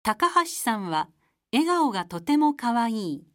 高橋さんは笑顔がとてもかわいい。